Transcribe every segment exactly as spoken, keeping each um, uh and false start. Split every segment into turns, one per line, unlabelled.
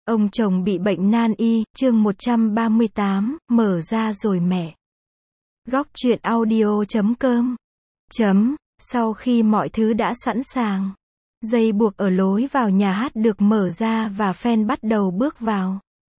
Ông chồng bị bệnh nan y, chương một trăm ba mươi tám, mở ra rồi mẹ. Góc truyện audio chấm com. Chấm, sau khi mọi thứ đã sẵn sàng, dây buộc ở lối vào nhà hát được mở ra và fan bắt đầu bước vào.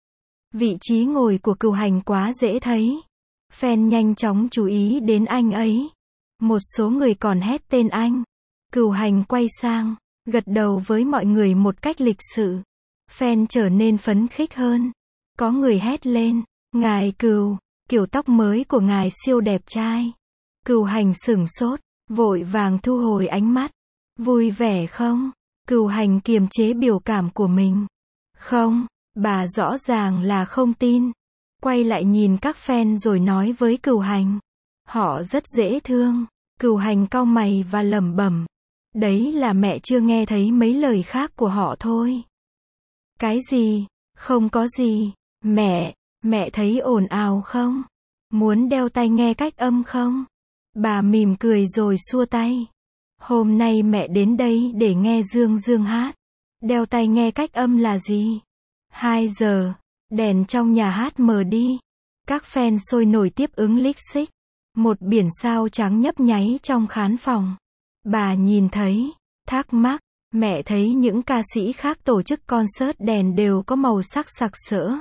Vị trí ngồi của Cửu Hành quá dễ thấy. Fan nhanh chóng chú ý đến anh ấy. Một số người còn hét tên anh. Cửu Hành quay sang, gật đầu với mọi người một cách lịch sự. Fan trở nên phấn khích hơn. Có người hét lên, ngài Cửu, kiểu tóc mới của ngài siêu đẹp trai. Cửu Hành sửng sốt, vội vàng thu hồi ánh mắt. Vui vẻ không? Cửu Hành kiềm chế biểu cảm của mình. Không, bà rõ ràng là không tin. Quay lại nhìn các fan rồi nói với Cửu Hành. Họ rất dễ thương. Cửu Hành cau mày và lẩm bẩm. Đấy là mẹ chưa nghe thấy mấy lời khác của họ thôi. Cái gì? Không có gì. Mẹ, mẹ thấy ồn ào không? Muốn đeo tai nghe cách âm không? Bà mỉm cười rồi xua tay. Hôm nay mẹ đến đây để nghe Dương Dương hát. Đeo tai nghe cách âm là gì? Hai giờ, đèn trong nhà hát mờ đi. Các fan sôi nổi tiếp ứng lích xích. Một biển sao trắng nhấp nháy trong khán phòng. Bà nhìn thấy, thắc mắc, mẹ thấy những ca sĩ khác tổ chức concert đèn đều có màu sắc sặc sỡ.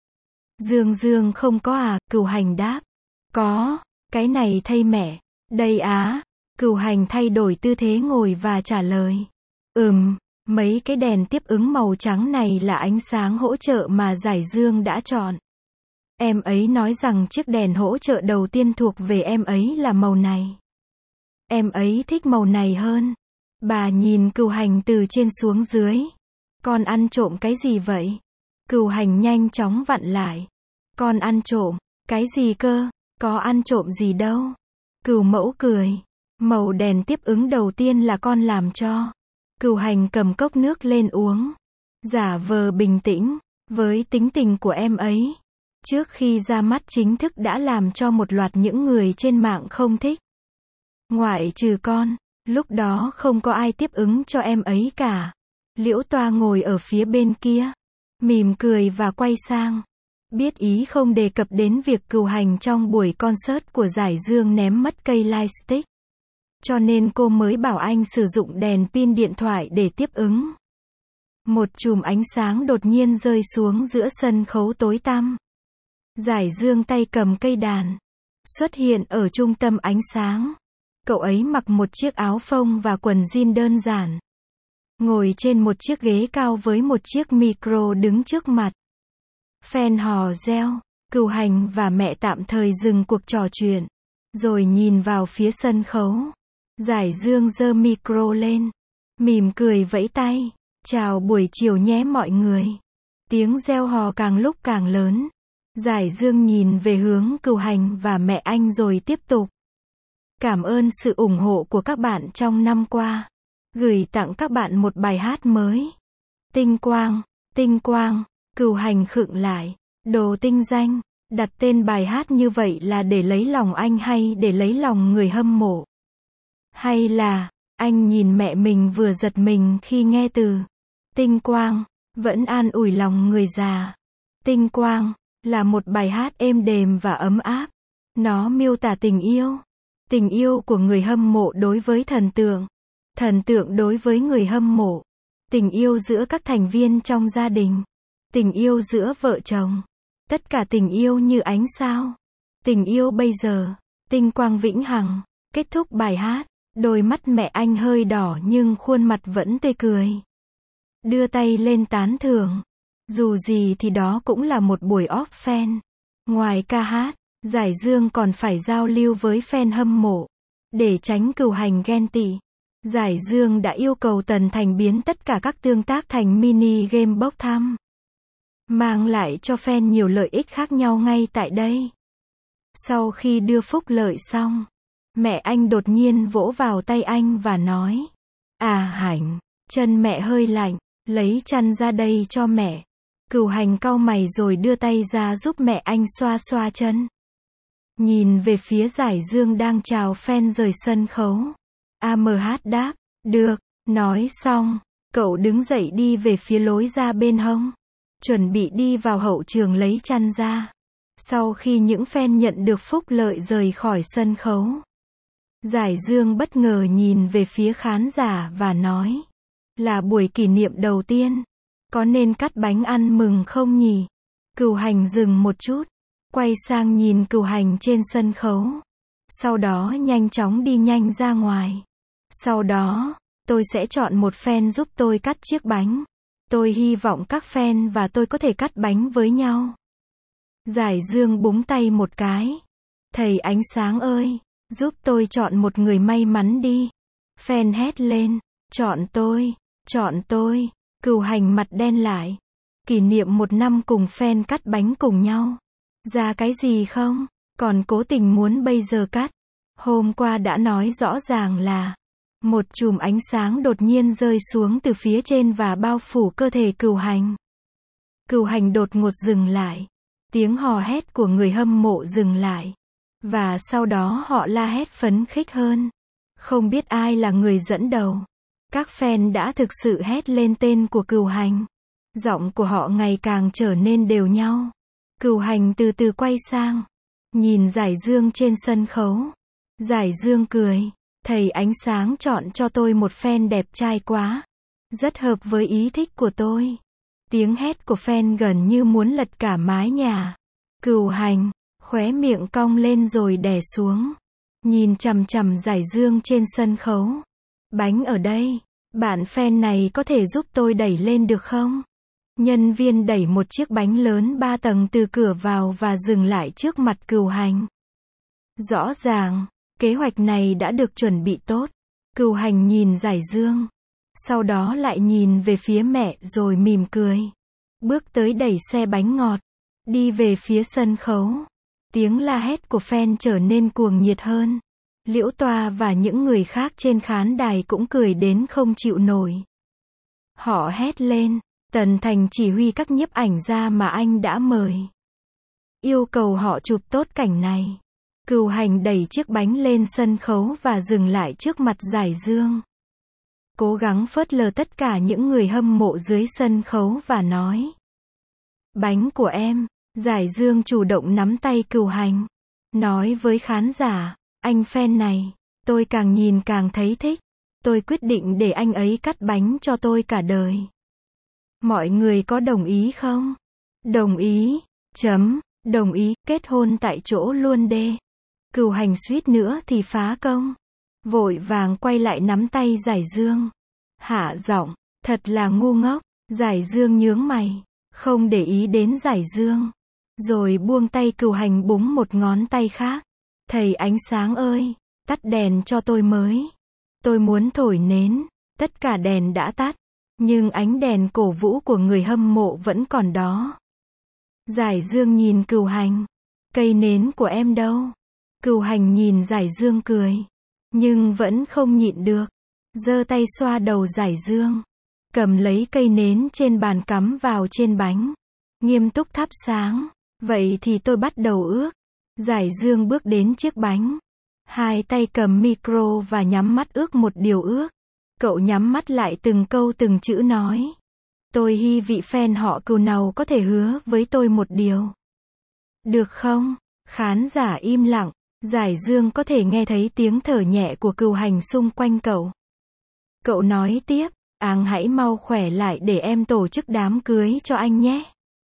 Dương Dương không có à? Cửu Hành đáp. Có, cái này thay mẹ. Đây á. Cửu Hành thay đổi tư thế ngồi và trả lời. Ừm, mấy cái đèn tiếp ứng màu trắng này là ánh sáng hỗ trợ mà Giải Dương đã chọn. Em ấy nói rằng chiếc đèn hỗ trợ đầu tiên thuộc về em ấy là màu này. Em ấy thích màu này hơn. Bà nhìn Cửu Hành từ trên xuống dưới. Con ăn trộm cái gì vậy? Cửu Hành nhanh chóng vặn lại. Con ăn trộm, cái gì cơ? Có ăn trộm gì đâu. Cửu Mẫu cười. Màu đèn tiếp ứng đầu tiên là con làm cho. Cửu Hành cầm cốc nước lên uống. Giả vờ bình tĩnh, với tính tình của em ấy. Trước khi ra mắt chính thức đã làm cho một loạt những người trên mạng không thích. Ngoại trừ con, lúc đó không có ai tiếp ứng cho em ấy cả. Liễu Toa ngồi ở phía bên kia, mỉm cười và quay sang. Biết ý không đề cập đến việc Cửu Hành trong buổi concert của Giải Dương ném mất cây lightstick. Cho nên cô mới bảo anh sử dụng đèn pin điện thoại để tiếp ứng. Một chùm ánh sáng đột nhiên rơi xuống giữa sân khấu tối tăm. Giải Dương tay cầm cây đàn, xuất hiện ở trung tâm ánh sáng. Cậu ấy mặc một chiếc áo phông và quần jean đơn giản. Ngồi trên một chiếc ghế cao với một chiếc micro đứng trước mặt. Fan hò reo, Cửu Hành và mẹ tạm thời dừng cuộc trò chuyện. Rồi nhìn vào phía sân khấu. Giải Dương giơ micro lên. Mỉm cười vẫy tay. Chào buổi chiều nhé mọi người. Tiếng reo hò càng lúc càng lớn. Giải Dương nhìn về hướng Cửu Hành và mẹ anh rồi tiếp tục. Cảm ơn sự ủng hộ của các bạn trong năm qua. Gửi tặng các bạn một bài hát mới. Tinh quang, tinh quang. Cửu Hành khựng lại. Đồ tinh danh. Đặt tên bài hát như vậy là để lấy lòng anh hay để lấy lòng người hâm mộ? Hay là, anh nhìn mẹ mình vừa giật mình khi nghe từ tinh quang, vẫn an ủi lòng người già. Tinh quang là một bài hát êm đềm và ấm áp. Nó miêu tả tình yêu. Tình yêu của người hâm mộ đối với thần tượng. Thần tượng đối với người hâm mộ. Tình yêu giữa các thành viên trong gia đình. Tình yêu giữa vợ chồng. Tất cả tình yêu như ánh sao. Tình yêu bây giờ. Tinh quang vĩnh hằng. Kết thúc bài hát. Đôi mắt mẹ anh hơi đỏ nhưng khuôn mặt vẫn tươi cười. Đưa tay lên tán thưởng. Dù gì thì đó cũng là một buổi off fan. Ngoài ca hát, Giải Dương còn phải giao lưu với fan hâm mộ. Để tránh Cửu Hành ghen tị, Giải Dương đã yêu cầu Tần Thành biến tất cả các tương tác thành mini game bốc thăm. Mang lại cho fan nhiều lợi ích khác nhau ngay tại đây. Sau khi đưa phúc lợi xong, mẹ anh đột nhiên vỗ vào tay anh và nói. À Hành, chân mẹ hơi lạnh, lấy chăn ra đây cho mẹ. Cửu Hành cau mày rồi đưa tay ra giúp mẹ anh xoa xoa chân. Nhìn về phía Giải Dương đang chào fan rời sân khấu. a em hát đáp, được, nói xong, cậu đứng dậy đi về phía lối ra bên hông. chuẩn bị đi vào hậu trường lấy chăn ra. Sau khi những fan nhận được phúc lợi rời khỏi sân khấu, Giải Dương bất ngờ nhìn về phía khán giả và nói, là buổi kỷ niệm đầu tiên, có nên cắt bánh ăn mừng không nhỉ? Cửu Hành dừng một chút, quay sang nhìn Cửu Hành trên sân khấu, sau đó nhanh chóng đi nhanh ra ngoài. Sau đó, tôi sẽ chọn một fan giúp tôi cắt chiếc bánh. Tôi hy vọng các fan và tôi có thể cắt bánh với nhau. Giải Dương búng tay một cái. Thầy ánh sáng ơi, giúp tôi chọn một người may mắn đi. Fan hét lên, chọn tôi, chọn tôi. Cửu Hành mặt đen lại. Kỷ niệm một năm cùng fan cắt bánh cùng nhau. Ra cái gì không? Còn cố tình muốn bây giờ cắt. Hôm qua đã nói rõ ràng là một chùm ánh sáng đột nhiên rơi xuống từ phía trên và bao phủ cơ thể Cửu Hành. Cửu Hành đột ngột dừng lại. Tiếng hò hét của người hâm mộ dừng lại. Và sau đó họ la hét phấn khích hơn. Không biết ai là người dẫn đầu. Các fan đã thực sự hét lên tên của Cửu Hành. Giọng của họ ngày càng trở nên đều nhau. Cửu Hành từ từ quay sang, nhìn Giải Dương trên sân khấu. Giải Dương cười. Thầy ánh sáng chọn cho tôi một fan đẹp trai quá. Rất hợp với ý thích của tôi. Tiếng hét của fan gần như muốn lật cả mái nhà. Cửu Hành, khóe miệng cong lên rồi đè xuống. Nhìn chằm chằm Giải Dương trên sân khấu. Bánh ở đây. Bạn fan này có thể giúp tôi đẩy lên được không? Nhân viên đẩy một chiếc bánh lớn ba tầng từ cửa vào và dừng lại trước mặt Cửu Hành. Rõ ràng, kế hoạch này đã được chuẩn bị tốt. Cửu Hành nhìn Giải Dương. Sau đó lại nhìn về phía mẹ rồi mỉm cười. Bước tới đẩy xe bánh ngọt. Đi về phía sân khấu. Tiếng la hét của fan trở nên cuồng nhiệt hơn. Liễu Toa và những người khác trên khán đài cũng cười đến không chịu nổi. Họ hét lên. Tần Thành chỉ huy các nhiếp ảnh gia mà anh đã mời. Yêu cầu họ chụp tốt cảnh này. Cửu Hành đẩy chiếc bánh lên sân khấu và dừng lại trước mặt Giải Dương. Cố gắng phớt lờ tất cả những người hâm mộ dưới sân khấu và nói. Bánh của em. Giải Dương chủ động nắm tay Cửu Hành. Nói với khán giả, anh fan này, tôi càng nhìn càng thấy thích. Tôi quyết định để anh ấy cắt bánh cho tôi cả đời. Mọi người có đồng ý không? Đồng ý. Chấm. Đồng ý. Kết hôn tại chỗ luôn đê. Cửu Hành suýt nữa thì phá công. Vội vàng quay lại nắm tay Giải Dương. Hạ giọng. Thật là ngu ngốc. Giải Dương nhướng mày. Không để ý đến Giải Dương. Rồi buông tay Cửu Hành búng một ngón tay khác. Thầy ánh sáng ơi. Tắt đèn cho tôi mới. Tôi muốn thổi nến. Tất cả đèn đã tắt. Nhưng ánh đèn cổ vũ của người hâm mộ vẫn còn đó. Giải Dương nhìn Cửu Hành. Cây nến của em đâu? Cửu Hành nhìn Giải Dương cười. Nhưng vẫn không nhịn được. Giơ tay xoa đầu Giải Dương. Cầm lấy cây nến trên bàn cắm vào trên bánh. Nghiêm túc thắp sáng. Vậy thì tôi bắt đầu ước. Giải Dương bước đến chiếc bánh. Hai tay cầm micro và nhắm mắt ước một điều ước. Cậu nhắm mắt lại từng câu từng chữ nói. Tôi hy vị fan họ Cửu nào có thể hứa với tôi một điều. Được không? Khán giả im lặng. Giải Dương có thể nghe thấy tiếng thở nhẹ của Cửu Hành xung quanh cậu. Cậu nói tiếp, Áng hãy mau khỏe lại để em tổ chức đám cưới cho anh nhé.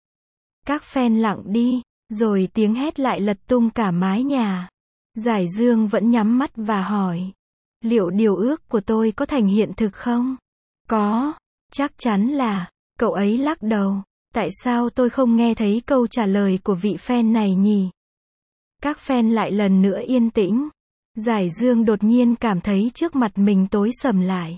Các fan lặng đi, rồi tiếng hét lại lật tung cả mái nhà. Giải Dương vẫn nhắm mắt và hỏi. Liệu điều ước của tôi có thành hiện thực không? Có, chắc chắn là. Cậu ấy lắc đầu. Tại sao tôi không nghe thấy câu trả lời của vị fan này nhỉ? Các fan lại lần nữa yên tĩnh. Giải Dương đột nhiên cảm thấy trước mặt mình tối sầm lại.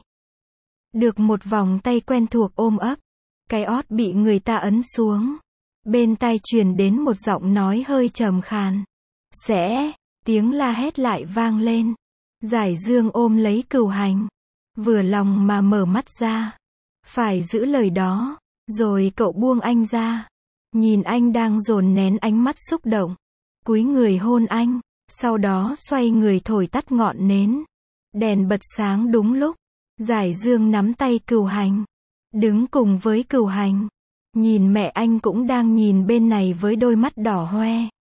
Được một vòng tay quen thuộc ôm ấp. Cái ót bị người ta ấn xuống. Bên tai truyền đến một giọng nói hơi trầm khàn. Sẽ, tiếng la hét lại vang lên. Giải Dương ôm lấy Cửu Hành. Vừa lòng mà mở mắt ra. Phải giữ lời đó. Rồi cậu buông anh ra. Nhìn anh đang dồn nén ánh mắt xúc động. Cúi người hôn anh. Sau đó xoay người thổi tắt ngọn nến. Đèn bật sáng đúng lúc. Giải Dương nắm tay Cửu Hành. Đứng cùng với Cửu Hành. Nhìn mẹ anh cũng đang nhìn bên này với đôi mắt đỏ hoe.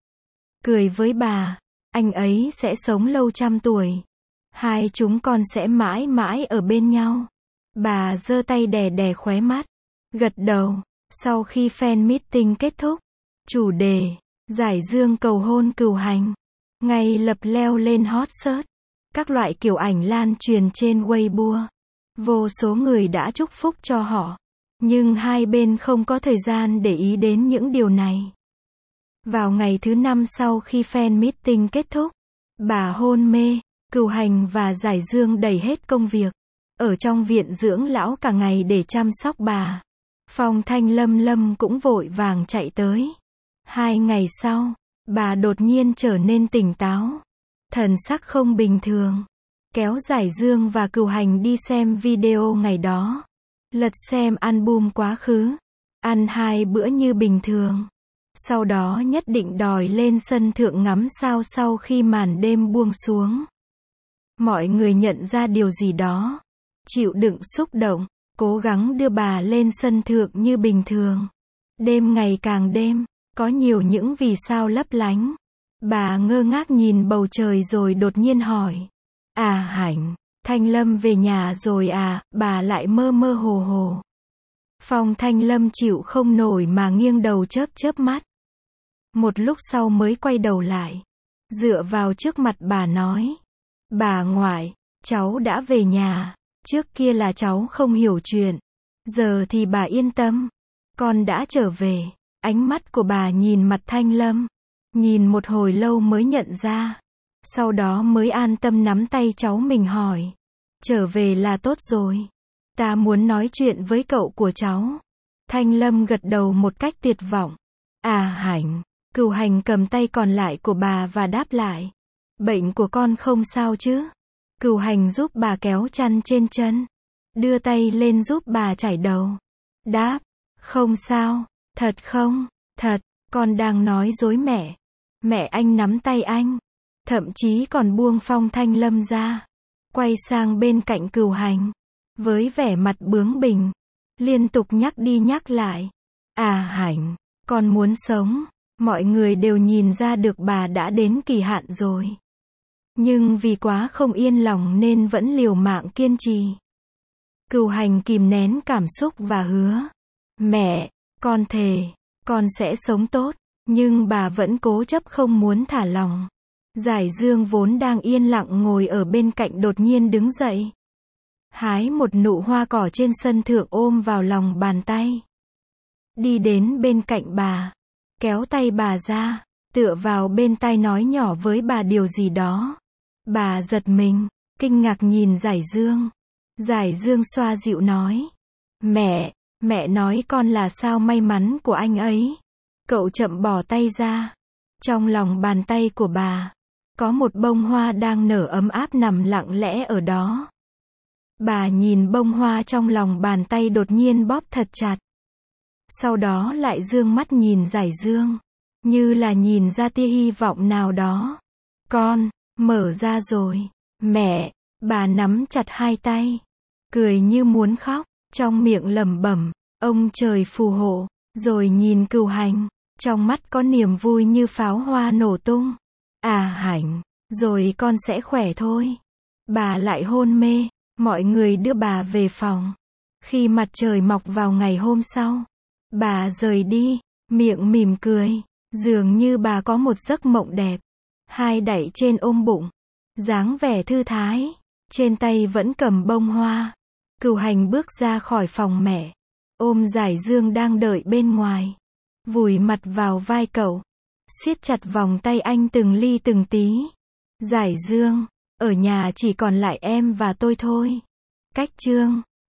Cười với bà, anh ấy sẽ sống lâu trăm tuổi. Hai chúng con sẽ mãi mãi ở bên nhau. Bà giơ tay đè đè khóe mắt, gật đầu. Sau khi fan meeting kết thúc, chủ đề Giải Dương cầu hôn Cửu Hành ngay lập leo lên hot search. Các loại kiểu ảnh lan truyền trên Weibo. Vô số người đã chúc phúc cho họ, nhưng hai bên không có thời gian để ý đến những điều này. Vào ngày thứ năm sau khi fan meeting kết thúc, bà hôn mê. Cửu Hành và Giải Dương đẩy hết công việc ở trong viện dưỡng lão cả ngày để chăm sóc bà. Phong Thanh Lâm Lâm cũng vội vàng chạy tới. Hai ngày sau, bà đột nhiên trở nên tỉnh táo, thần sắc không bình thường. Kéo Giải Dương và Cửu Hành đi xem video ngày đó. Lật xem album quá khứ. Ăn hai bữa như bình thường. Sau đó nhất định đòi lên sân thượng ngắm sao sau khi màn đêm buông xuống. Mọi người nhận ra điều gì đó. Chịu đựng xúc động, cố gắng đưa bà lên sân thượng như bình thường. Đêm ngày càng đêm, có nhiều những vì sao lấp lánh. Bà ngơ ngác nhìn bầu trời rồi đột nhiên hỏi. À Hành, Thanh Lâm về nhà rồi à, bà lại mơ mơ hồ hồ. Phong Thanh Lâm chịu không nổi mà nghiêng đầu chớp chớp mắt. Một lúc sau mới quay đầu lại. Dựa vào trước mặt bà nói. Bà ngoại, cháu đã về nhà. Trước kia là cháu không hiểu chuyện. Giờ thì bà yên tâm. Con đã trở về. Ánh mắt của bà nhìn mặt Thanh Lâm. Nhìn một hồi lâu mới nhận ra. Sau đó mới an tâm nắm tay cháu mình hỏi. Trở về là tốt rồi. Ta muốn nói chuyện với cậu của cháu. Thanh Lâm gật đầu một cách tuyệt vọng. À Hành. Cửu Hành cầm tay còn lại của bà và đáp lại. Bệnh của con không sao chứ? Cửu Hành giúp bà kéo chăn trên chân. Đưa tay lên giúp bà chải đầu. Đáp. Không sao. Thật không? Thật. Con đang nói dối mẹ. Mẹ anh nắm tay anh. Thậm chí còn buông Phong Thanh Lâm ra. Quay sang bên cạnh Cửu Hành. Với vẻ mặt bướng bỉnh. Liên tục nhắc đi nhắc lại. À Hành. Con muốn sống. Mọi người đều nhìn ra được bà đã đến kỳ hạn rồi. Nhưng vì quá không yên lòng nên vẫn liều mạng kiên trì. Cửu Hành kìm nén cảm xúc và hứa. Mẹ, con thề, con sẽ sống tốt. Nhưng bà vẫn cố chấp không muốn thả lòng. Giải Dương vốn đang yên lặng ngồi ở bên cạnh đột nhiên đứng dậy. Hái một nụ hoa cỏ trên sân thượng ôm vào lòng bàn tay. Đi đến bên cạnh bà. Kéo tay bà ra. Tựa vào bên tai nói nhỏ với bà điều gì đó. Bà giật mình. Kinh ngạc nhìn Giải Dương. Giải Dương xoa dịu nói. Mẹ, mẹ nói con là sao may mắn của anh ấy. Cậu chậm bỏ tay ra. Trong lòng bàn tay của bà. Có một bông hoa đang nở ấm áp nằm lặng lẽ ở đó. Bà nhìn bông hoa trong lòng bàn tay đột nhiên bóp thật chặt. Sau đó lại dương mắt nhìn Giải Dương. Như là nhìn ra tia hy vọng nào đó. Con, mở ra rồi. Mẹ, bà nắm chặt hai tay. Cười như muốn khóc. Trong miệng lẩm bẩm. Ông trời phù hộ. Rồi nhìn Cửu Hành. Trong mắt có niềm vui như pháo hoa nổ tung. À Hành, rồi con sẽ khỏe thôi. Bà lại hôn mê. Mọi người đưa bà về phòng. Khi mặt trời mọc vào ngày hôm sau, bà rời đi, miệng mỉm cười. Dường như bà có một giấc mộng đẹp. Hai đẩy trên ôm bụng. Dáng vẻ thư thái. Trên tay vẫn cầm bông hoa. Cửu Hành bước ra khỏi phòng mẹ. Ôm Giải Dương đang đợi bên ngoài. Vùi mặt vào vai cậu. Siết chặt vòng tay anh từng ly từng tí. Giải Dương, ở nhà chỉ còn lại em và tôi thôi. Cách chương